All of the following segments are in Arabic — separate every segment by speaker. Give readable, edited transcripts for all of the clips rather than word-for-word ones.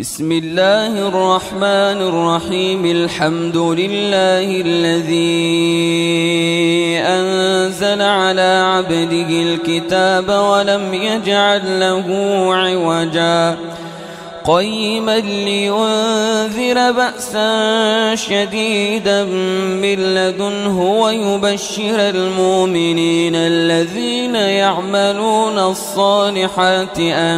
Speaker 1: بسم الله الرحمن الرحيم. الحمد لله الذي أنزل على عبده الكتاب ولم يجعل له عوجا قيما لينذر بأسا شديدا من لدنه ويبشر المؤمنين الذين يعملون الصالحات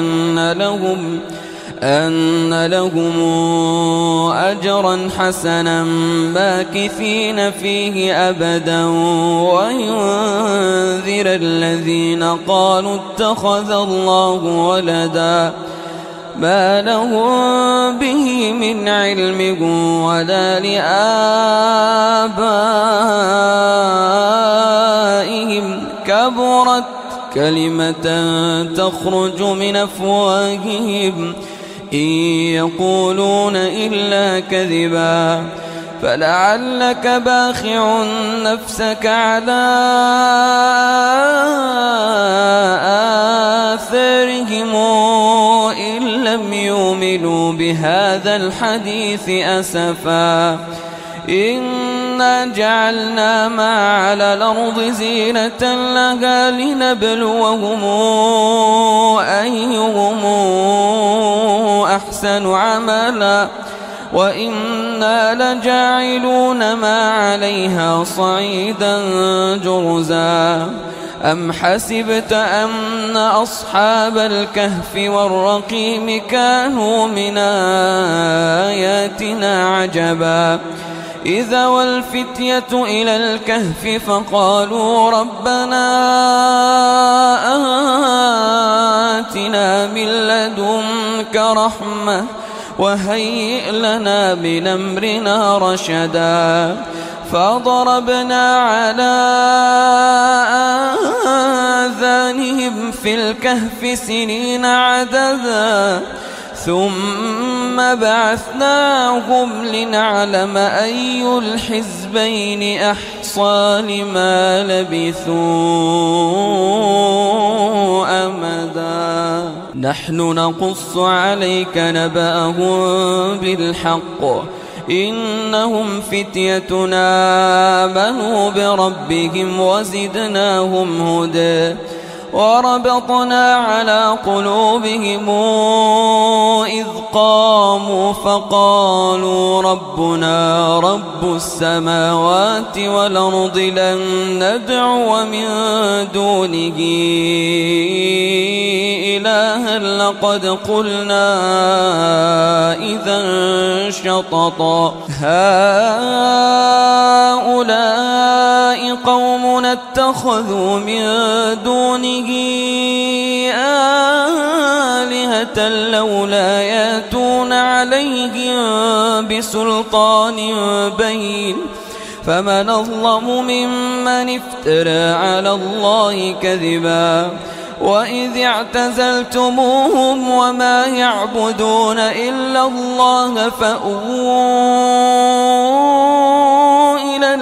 Speaker 1: أن لهم أجرا حسنا ماكثين فيه أبدا وينذر الذين قالوا اتخذ الله ولدا ما لهم به من علم ولا لآبائهم كبرت كلمة تخرج من أفواههم إن يقولون إلا كذبا فلعلك باخع نفسك على آثارهم إن لم يؤمنوا بهذا الحديث أسفا إنا جعلنا ما على الأرض زينة لها لنبلوهم أيهم أحسن عملا وإنا لجاعلون ما عليها صعيدا جرزا أم حسبت أن أصحاب الكهف والرقيم كانوا من آياتنا عجبا إذا والفتية إلى الكهف فقالوا ربنا آتنا من لدنك رحمة وهيئ لنا من أمرنا رشدا فضربنا على آذانهم في الكهف سنين عددا ثم بعثناهم لنعلم أي الحزبين أحصى لما لبثوا أمدا نحن نقص عليك نبأهم بالحق إنهم فتيتنا آمنوا بربهم وزدناهم هدى وربطنا على قلوبهم إذ قاموا فقالوا ربنا رب السماوات والأرض لن ندعو من دونه إلها لقد قلنا إذا شططا هؤلاء قومنا اتخذوا من دونه آلهة لولا يأتون عليهم بسلطان بين فمن أظلم ممن افترى على الله كذبا وإذ اعتزلتموهم وما يعبدون إلا الله فأووا إلى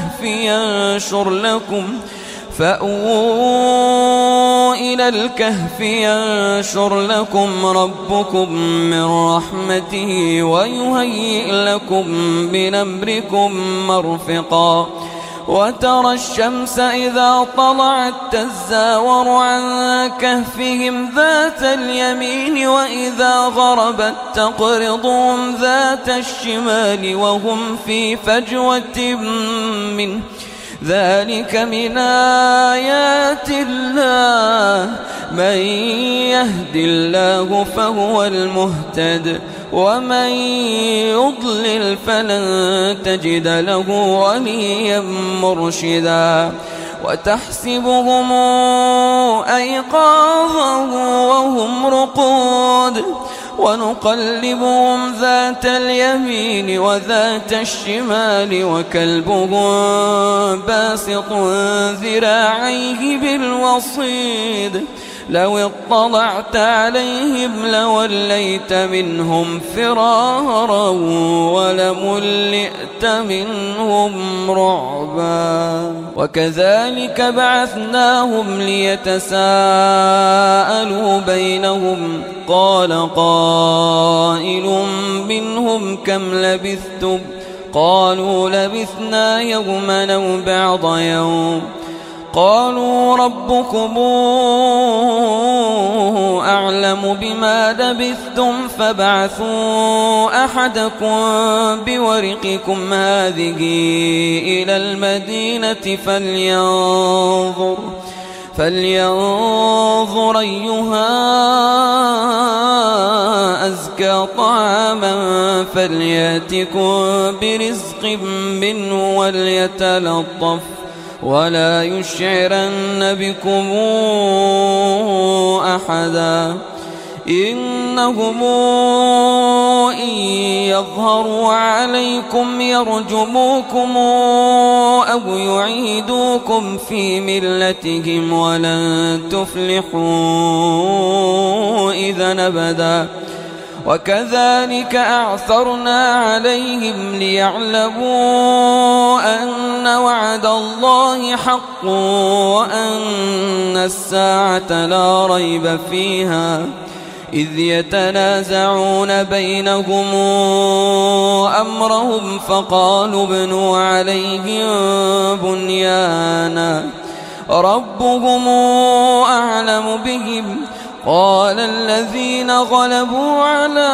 Speaker 1: الكهف ينشر لكم ربكم من رحمته ويهيئ لكم من أمركم مرفقا وترى الشمس إذا طلعت تزاور عن كهفهم ذات اليمين وإذا غربت تقرضهم ذات الشمال وهم في فجوة منه ذلك من آيات الله من يهد الله فهو المهتد ومن يضلل فلن تجد له وليا مرشدا وتحسبهم أيقاظا وهم رقود ونقلبهم ذات اليمين وذات الشمال وكلبهم باسط ذراعيه بالوصيد لو اطلعت عليهم لوليت منهم فرارا ولملئت منهم رعبا وكذلك بعثناهم ليتساءلوا بينهم قال قائل منهم كم لبثتم قالوا لبثنا يوما أو بعض يوم قالوا ربكم أعلم بما لبثتم فابعثوا أحدكم بورقكم هذه إلى المدينة فلينظر أيها أزكى طعاما فليأتكم برزق منه وليتلطف ولا يشعرن بكم أحدا إنهم إن يظهروا عليكم يرجموكم أو يعيدوكم في ملتهم ولن تفلحوا إذا أبدا وكذلك أعثرنا عليهم ليعلموا أن وعد الله حق وأن الساعة لا ريب فيها إذ يتنازعون بينهم أمرهم فقالوا ابنوا عليهم بنيانا ربهم أعلم بهم قال الذين غلبوا على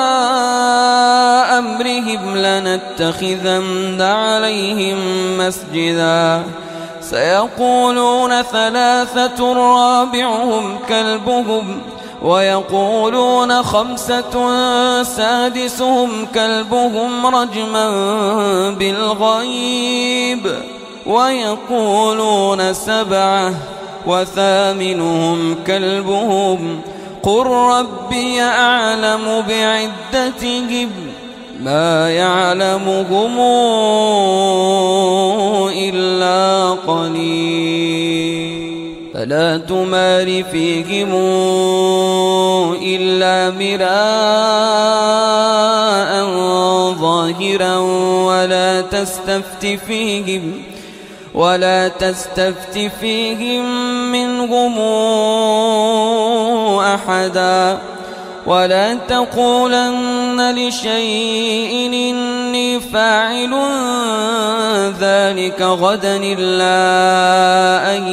Speaker 1: أمرهم لنتخذن عليهم مسجدا سيقولون ثلاثة رابعهم كلبهم ويقولون خمسة سادسهم كلبهم رجما بالغيب ويقولون سبعة وثامنهم كلبهم قل ربي أعلم بعدتهم ما يعلمهم إلا قليل فلا تمار فيهم إلا مراء ظاهرا ولا تستفت فيهم منهم أحدا ولا تقولن لشيء إني فاعل ذلك غدا إلا أن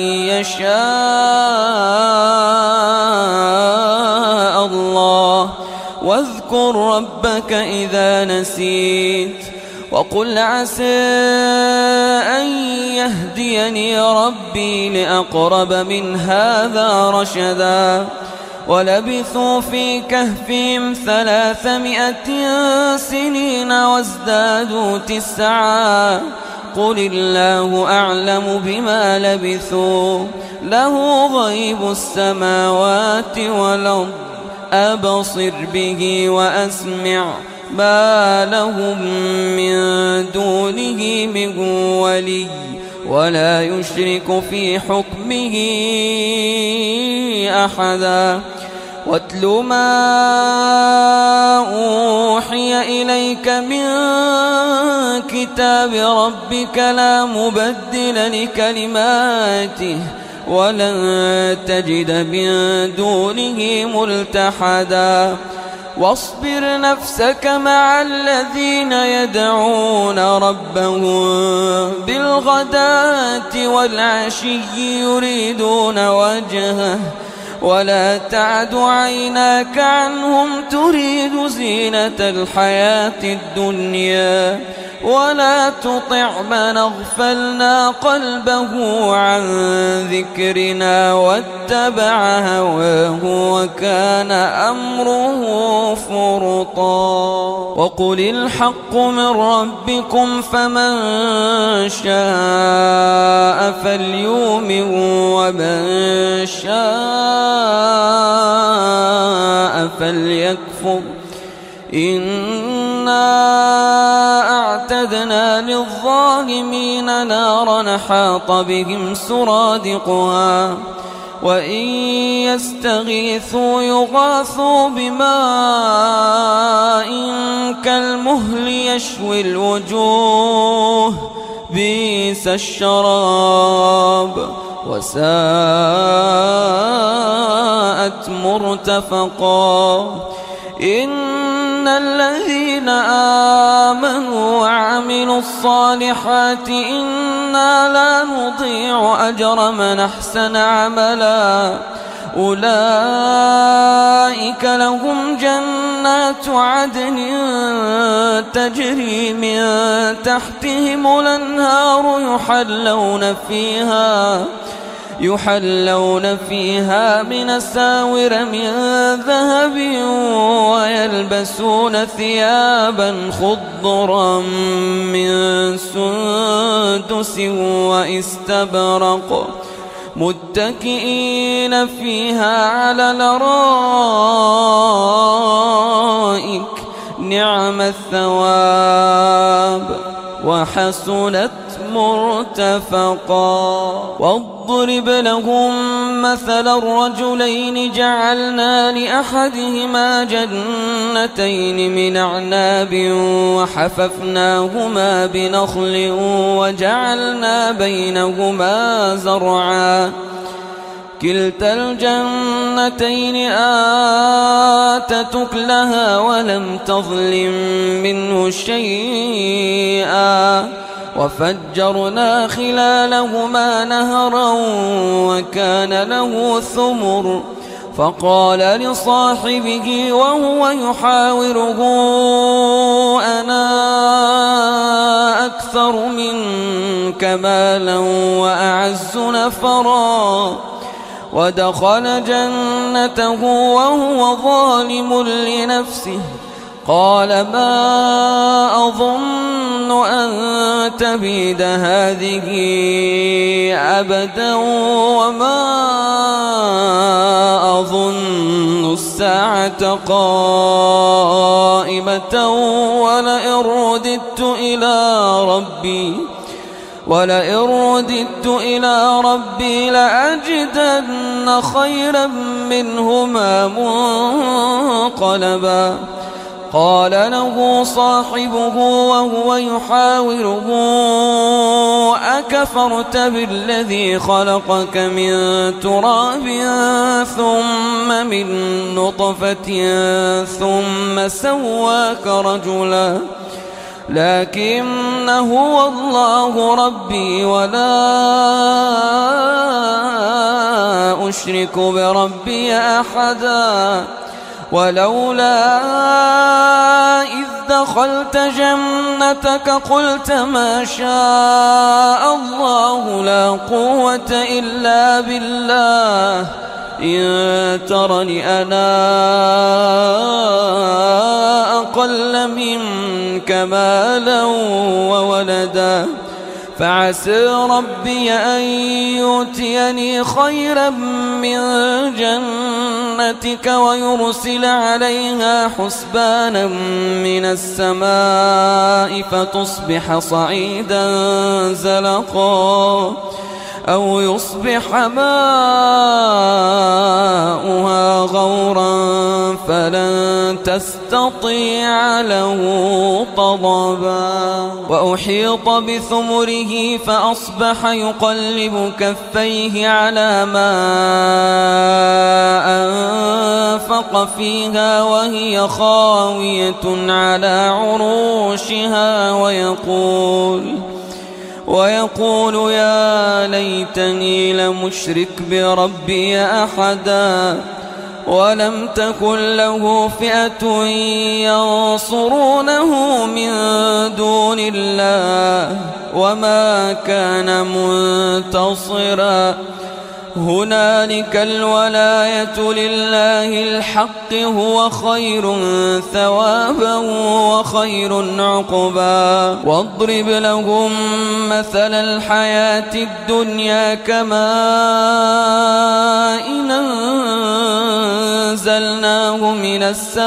Speaker 1: يشاء الله واذكر ربك إذا نسيت وقل عسى أن يهديني ربي لأقرب من هذا رشدا ولبثوا في كهفهم 300 سنين وازدادوا 9 قل الله أعلم بما لبثوا له غيب السماوات والأرض أبصر به وأسمع ما لهم من دونه من ولي ولا يشرك في حكمه أحدا واتل ما أوحي إليك من كتاب ربك لا مبدل لكلماته ولن تجد من دونه ملتحدا واصبر نفسك مع الذين يدعون ربهم بالغداة والعشي يريدون وجهه ولا تعد عيناك عنهم تريد زينة الحياة الدنيا ولا تطع من أغفلنا قلبه عن ذكرنا واتبع هواه وكان أمره فرطا وقل الحق من ربكم فمن شاء فليؤمن ومن شاء فليكفر إنا أعتدنا للظالمين نارا حاط بهم سرادقها وإن يستغيثوا يغاثوا بماء كالمهل يشوي الوجوه بئس الشراب وساءت مرتفقا إن الذين آمنوا وعملوا الصالحات إنا لا نضيع أجر من أحسن عملا أولئك لهم جنات عدن تجري من تحتهم الأنهار يحلون فيها من أساور من ذهب ويلبسون ثيابا خضرا من سندس واستبرق متكئين فيها على الأرائك نعم الثواب وحسنت مرتفقا واضرب لهم مثل الرجلين جعلنا لأحدهما جنتين من أعناب وحففناهما بنخل وجعلنا بينهما زرعا كلتا الجنتين آتت أكلها ولم تظلم منه شيئا وفجرنا خلالهما نهرا وكان له ثمر فقال لصاحبه وهو يحاوره أنا أكثر منك مالا وأعز نفرا ودخل جنته وهو ظالم لنفسه قال ما أظن أن تبيد هذه أبدا وما أظن الساعة قائمة ولئن رددت إلى ربي لأجدن خيرا منهما منقلبا قال له صاحبه وهو يحاوره أكفرت بالذي خلقك من تراب ثم من نطفة ثم سواك رجلا لكن هو الله ربي ولا أشرك بربي أحدا ولولا إذ دخلت جنتك قلت ما شاء الله لا قوة إلا بالله إن ترني أنا أقل منك مالا وولدا فعسى ربي أن يؤتيني خيرا من جنتك ويرسل عليها حسبانا من السماء فتصبح صعيدا زلقا أو يصبح ماؤها غورا فلن تستطيع له طلبا وأحيط بثمره فأصبح يقلب كفيه على ما أنفق فيها وهي خاوية على عروشها ويقول يا ليتني لمشرك بربي أحدا ولم تكن له فئة ينصرونه من دون الله وما كان منتصرا هنالك الولاية لله الحق هو خير ثوابا وخير عقبا واضرب لهم مثل الحياة الدنيا كماء إن أنزلناه من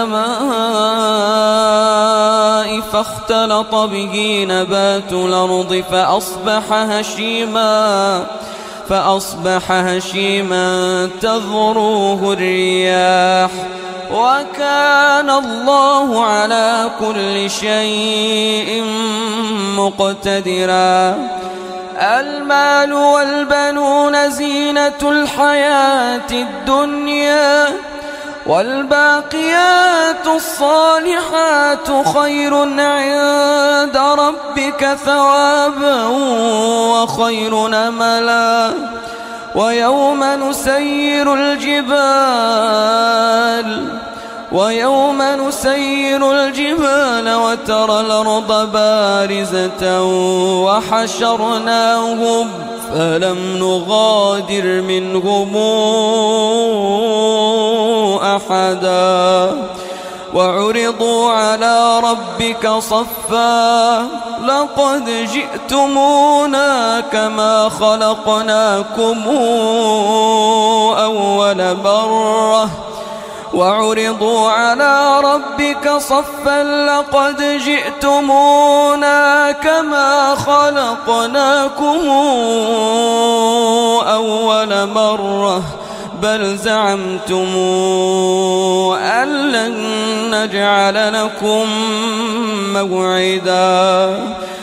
Speaker 1: السماء فاختلط به نبات الأرض فأصبح هشيما تذروه الرياح وكان الله على كل شيء مقتدرا. المال والبنون زينة الحياة الدنيا والباقيات الصالحات خير عند ربك ثوابا وخير أملا. ويوم نسير الجبال وترى الأرض بارزة وحشرناهم فلم نغادر منهم أحدا وعرضوا على ربك صفا لقد جئتمونا كما خلقناكم أول مرة وعرضوا على ربك صفا لقد جئتمونا كما خلقناكم أول مرة بل زعمتم أن لن نجعل لكم موعدا.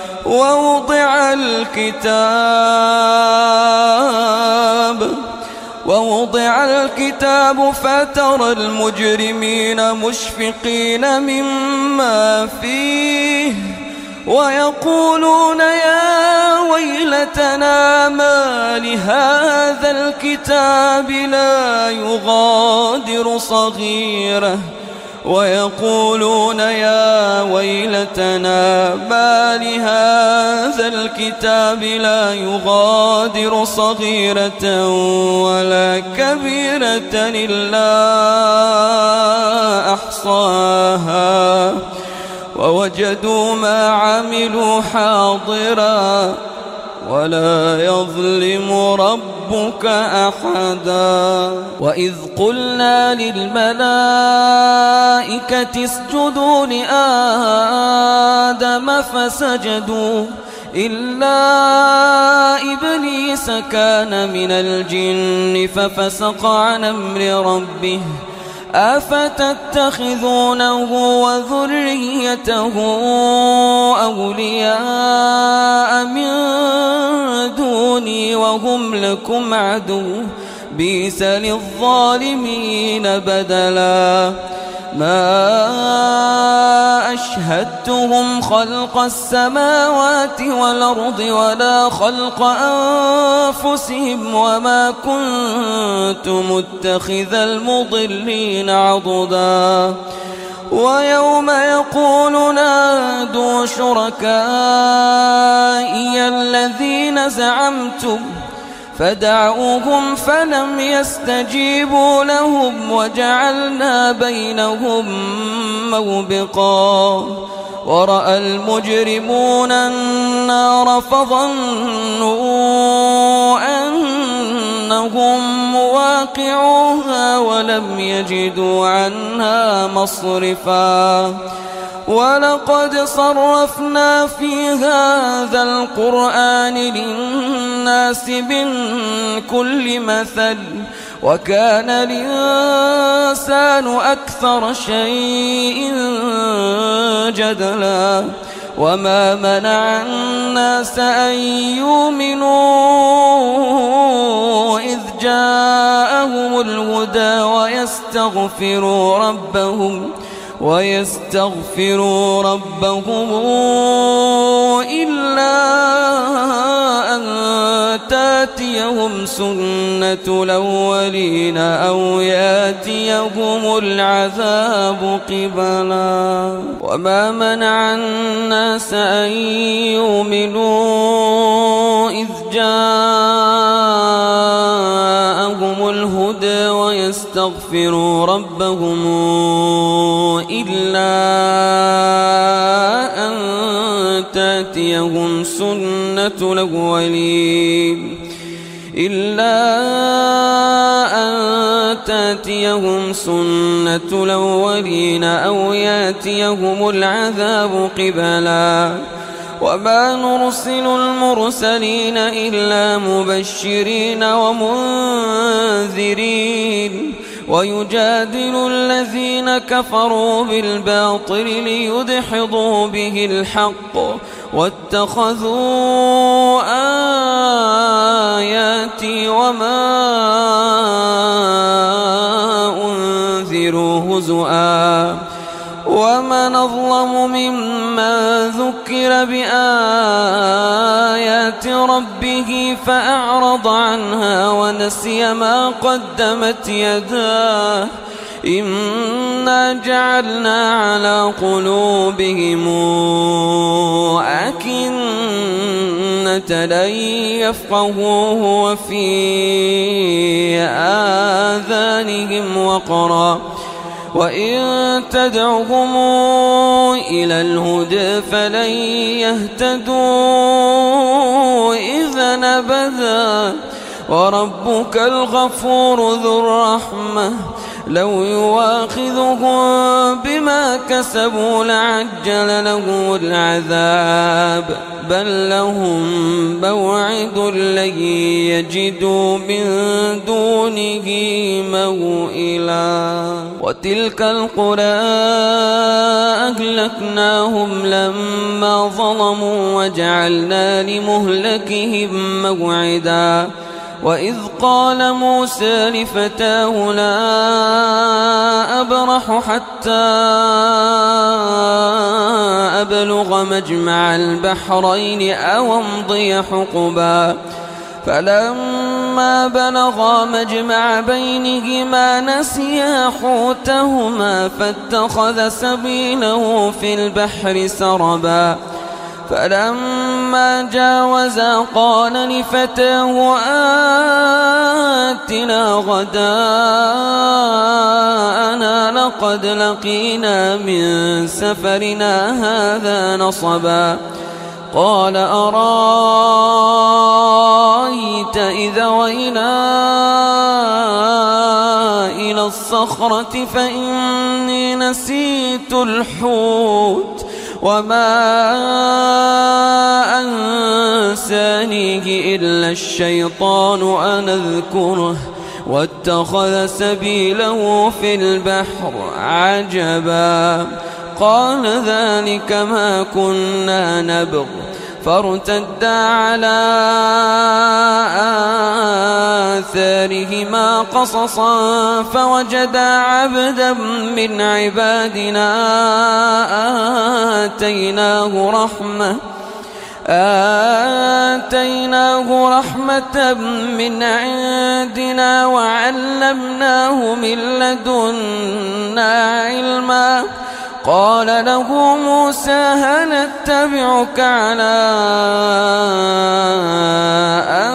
Speaker 1: ووضع الكتاب فترى المجرمين مشفقين مما فيه ويقولون يا ويلتنا ما لهذا الكتاب لا يغادر صغيرة ولا كبيرة إلا أحصاها ووجدوا ما عملوا حاضرا ولا يظلم ربك أحدا. وإذ قلنا للملائكة اسجدوا لآدم فسجدوا إلا إبليس كان من الجن ففسق عن أمر ربه أفتتخذونه وذريته أولياء من دوني وهم لكم عدو بئس للظالمين بدلا. ما أشهدتهم خلق السماوات والأرض ولا خلق أنفسهم وما كنت متخذ المضلين عضدا. ويوم يقول نادوا شركائي الذين زعمتم فدعوهم فلم يستجيبوا لهم وجعلنا بينهم موبقا. ورأى المجرمون النار فظنوا أنهم مواقعوها ولم يجدوا عنها مصرفا. ولقد صرفنا في هذا القرآن للناس من كل مثل وكان الإنسان أكثر شيء جدلا. وما منع الناس أن يؤمنوا إذ جاءهم الهدى ويستغفروا ربهم إلا أن تاتيهم سنة الأولين أو ياتيهم العذاب قبلا. وما منع الناس أن يؤمنوا إذ جاءهم الهدى ويستغفروا ربهم إلا أن تاتيهم سنة الأولين أو ياتيهم العذاب قبلا. وما نرسل المرسلين إلا مبشرين ومنذرين ويجادل الذين كفروا بالباطل ليدحضوا به الحق واتخذوا آياتي وما أنذروا هزؤا ومن أظلم ممن ذكر بآيات ربه فأعرض عنها ونسي ما قدمت يداه إنا جعلنا على قلوبهم أكنة لن يفقهوه وفي آذانهم وقرا وإن تدعهم إلى الهدى فلن يهتدوا إذا أبدا وربك الغفور ذو الرحمة لو يواخذهم بما كسبوا لعجل لهم العذاب بل لهم موعد لن يجدوا من دونه موئلا وتلك القرى أهلكناهم لما ظلموا وجعلنا لمهلكهم موعدا وإذ قال موسى لفتاه لا أبرح حتى أبلغ مجمع البحرين أو أمضي حقبا فلما بلغا مجمع بينهما نسيا حوتهما فاتخذ سبيله في البحر سربا فلما جاوزا قال لفتاه آتنا غداءنا لقد لقينا من سفرنا هذا نصبا قال أرأيت إذا وينا إلى الصخرة فإني نسيت الحوت وما أنسانيه إلا الشيطان أن أذكره واتخذ سبيله في البحر عجبا قال ذلك ما كنا نبغ فارتدا على آثارهما قصصا فوجدا عبدا من عبادنا آتيناه رحمة من عندنا وعلمناه من لدنا علما قال له موسى هل اتبعك على أن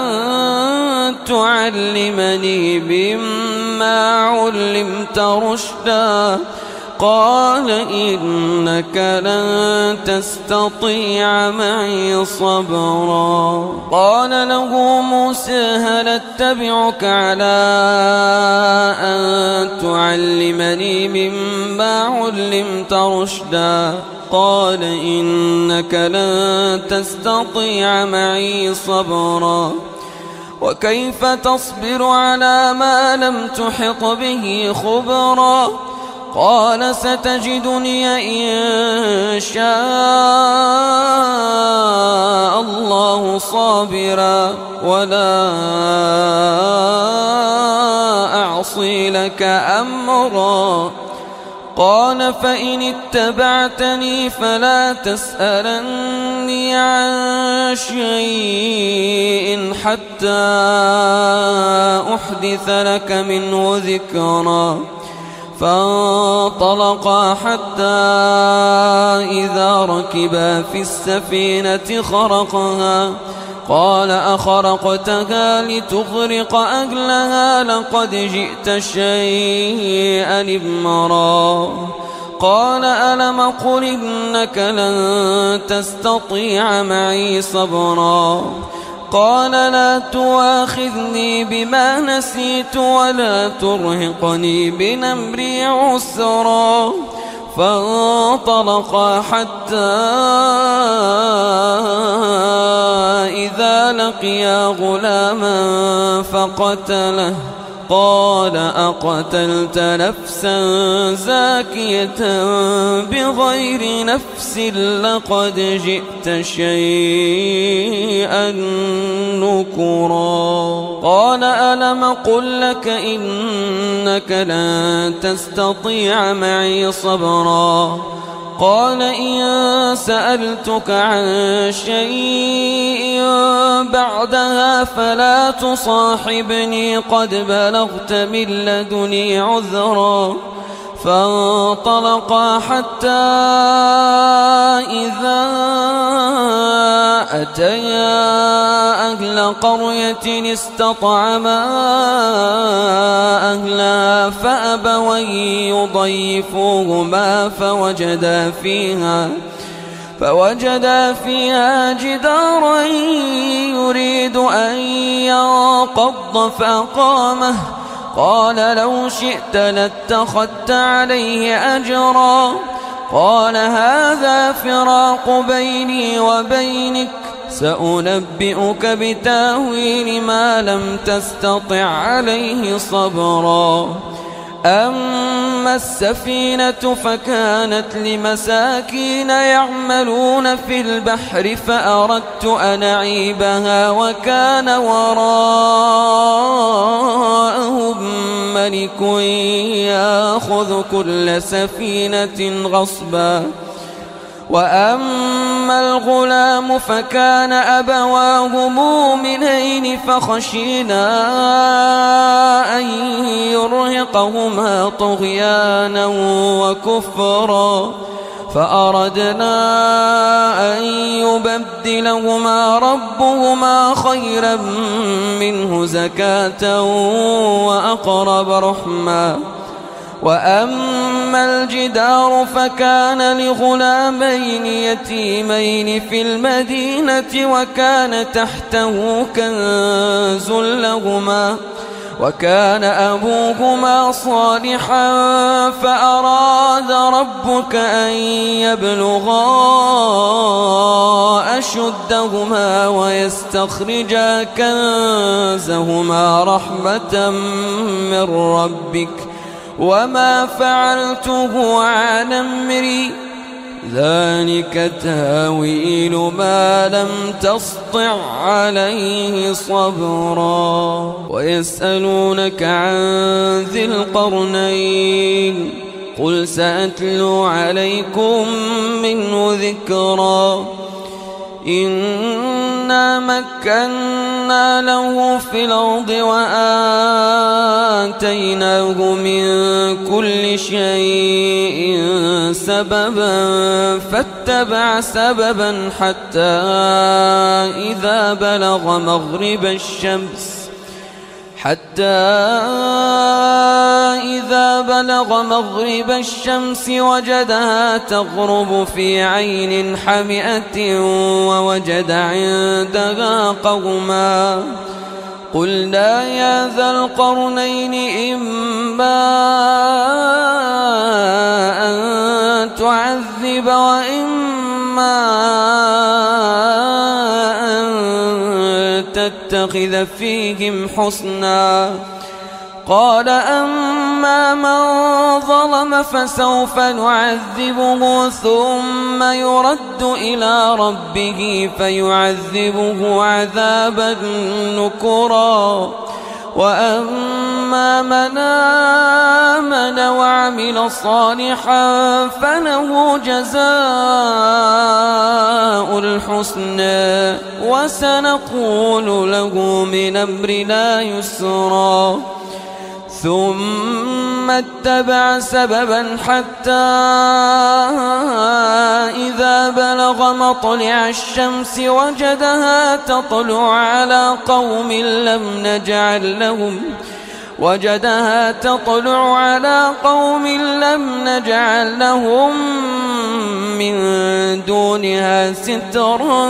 Speaker 1: تعلمني مما علمت رشدا قال إنك لن تستطيع معي صبرا قال له موسى هل اتبعك على أن تعلمني مما علمت رشدا قال إنك لن تستطيع معي صبرا وكيف تصبر على ما لم تحط به خبرا قال ستجدني إن شاء الله صابرا ولا أعصي لك أمرا قال فإن اتبعتني فلا تسألني عن شيء حتى أحدث لك منه ذكرا فانطلقا حتى إذا ركبا في السفينة خرقها قال أخرقتها لتغرق أهلها لقد جئت شيئا إمرا قال ألم قل إنك لن تستطيع معي صبرا قال لا تواخذني بما نسيت ولا ترهقني من أمري عسرا فانطلقا حتى فلقيا غلاما فقتله قال أقتلت نفسا زاكية بغير نفس لقد جئت شيئا نكرا قال ألم قل لك إنك لن تستطيع معي صبرا قال إن سألتك عن شيء بعدها فلا تصاحبني قد بلغت من لدني عذرا فانطلقا حتى إذا أتيا أهل قرية استطعما أهلها فأبوا يضيفوهما فوجدا فيها جدارا يريد أن ينقض فأقامه قال لو شئت لاتخذت عليه أجرا قال هذا فراق بيني وبينك سأنبئك بتأويل ما لم تستطع عليه صبرا أما السفينة فكانت لمساكين يعملون في البحر فأردت أن أعيبها وكان وراءهم ملك يأخذ كل سفينة غصبا وأما الغلام فكان أبواه مؤمنين فخشينا أن يرهقهما طغيانا وكفرا فأردنا أن يبدلهما ربهما خيرا منه زكاة وأقرب رحما وأما الجدار فكان لغلامين يتيمين في المدينة وكان تحته كنز لهما وكان أبوهما صالحا فأراد ربك أن يبلغا أشدهما ويستخرجا كنزهما رحمة من ربك وما فعلته عن أمري ذلك تاويل ما لم تسطع عليه صبرا ويسألونك عن ذي القرنين قل سأتلو عليكم منه ذكرا إنا مكنا له في الأرض وآتيناه من كل شيء سببا فاتبع سببا حتى إذا بلغ مغرب الشمس وجدها تغرب في عين حمئة ووجد عندها قوما قلنا يا ذا القرنين إما أن تعذب وإما أن تتخذ فيهم حسنا قال أما من ظلم فسوف نعذبه ثم يرد إلى ربه فيعذبه عذابا نكرا وأما من آمن وعمل صالحا فله جزاء الحسنى وسنقول له من أمرنا يسرا ثم اتبع سببا حتى إذا بلغ مطلع الشمس وجدها تطلع على قوم لم نجعل لهم من دونها سترا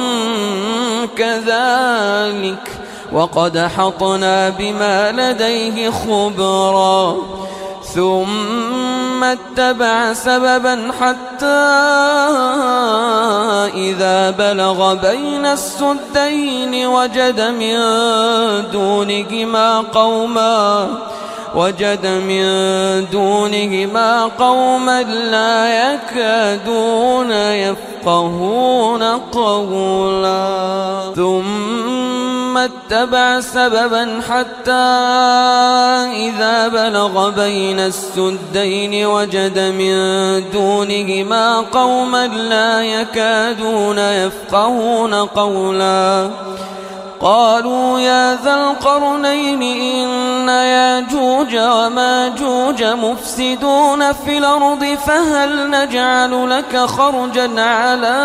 Speaker 1: كذلك وقد أحطنا بما لديه خبرا ثم اتبع سببا حتى إذا بلغ بين السدين وجد من دونهما قوما لا يكادون يفقهون قولا ثم اتبع سببا حتى إذا بلغ بين السدين وجد من دونهما قوما لا يكادون يفقهون قولا قالوا يا ذا القرنين إن ياجوج وماجوج مفسدون في الأرض فهل نجعل لك خرجا على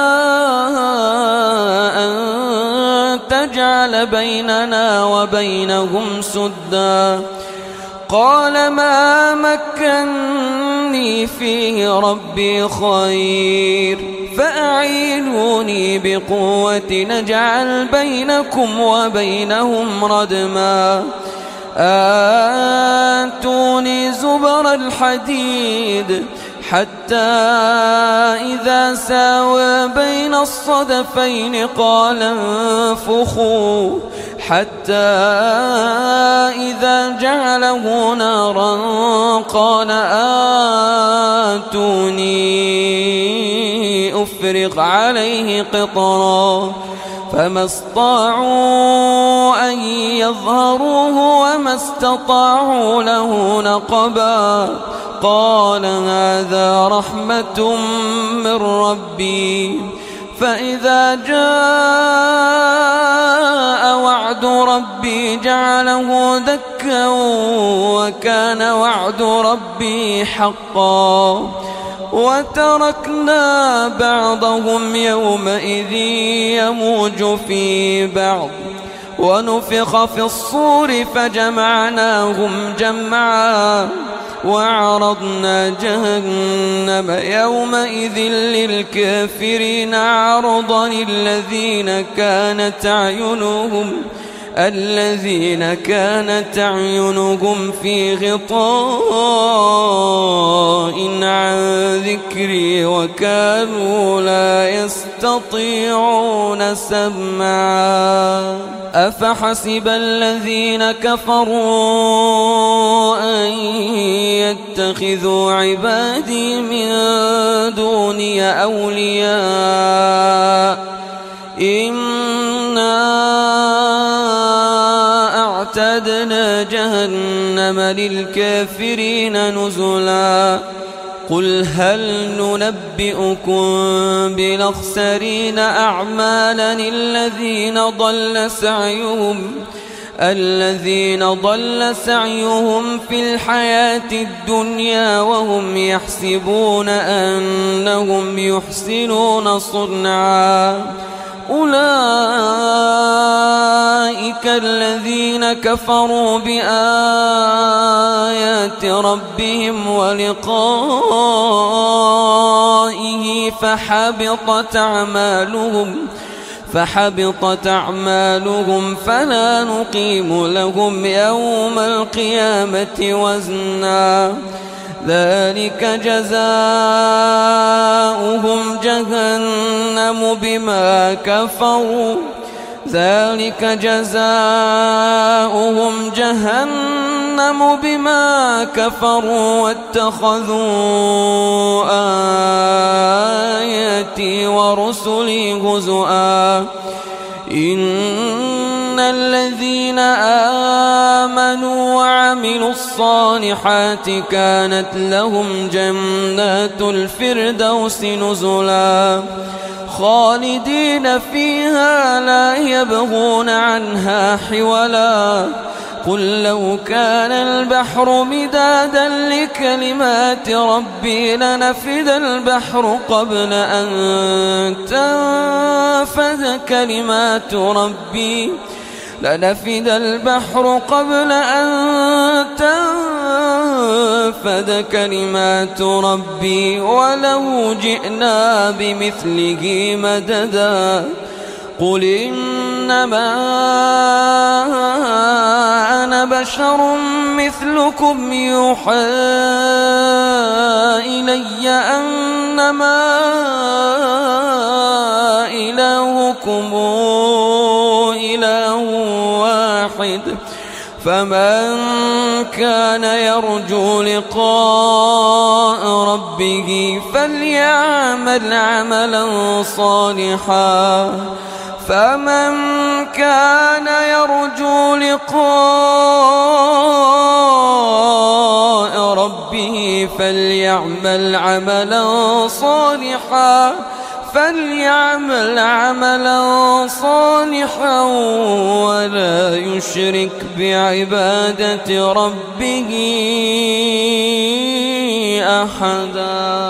Speaker 1: أن تجعل بيننا وبينهم سدا قال ما مكني فيه ربي خير فأعينوني بقوة نجعل بينكم وبينهم ردما آتوني زبر الحديد حتى إذا ساوى بين الصدفين قال انفخوا حتى إذا جعله نارا قال آتوني أفرغ عليه قطرا فما استطاعوا أن يظهروه وما استطاعوا له نقبا قال هذا رحمة من ربي فإذا جاء وعد ربي جعله دكا وكان وعد ربي حقا وتركنا بعضهم يومئذ يموج في بعض ونفخ في الصور فجمعناهم جمعا وعرضنا جهنم يومئذ للكافرين عرضا الذين كانت أعينهم في غطاء عن ذكري وكانوا لا يستطيعون سمعا أفحسب الذين كفروا أن يتخذوا عبادي من دوني أولياء إنا أعتدنا جهنم للكافرين نزلا قل هل ننبئكم بالأخسرين أعمالا الذين ضل سعيهم في الحياة الدنيا وهم يحسبون أنهم يحسنون صنعا أولئك الذين كفروا بآيات ربهم ولقائه فحبطت أعمالهم فلا نقيم لهم يوم القيامة وزنا ذلك جزاؤهم جهنم بما كفروا واتخذوا آياتي ورسلي هزؤا إن الذين آمنوا وعملوا الصالحات كانت لهم جنات الفردوس نزلا خالدين فيها لا يبغون عنها حولا قل لو كان البحر مدادا لكلمات ربي لنفد البحر قبل أن تنفد كلمات ربي ولو جئنا بمثله مددا قل إنما أنا بشر مثلكم يوحى إلي أنما إلهكم إله واحد فمن كان يرجو لقاء ربه فليعمل عملا صالحا فليعمل عملا صالحا ولا يشرك بعبادة ربه أحدا.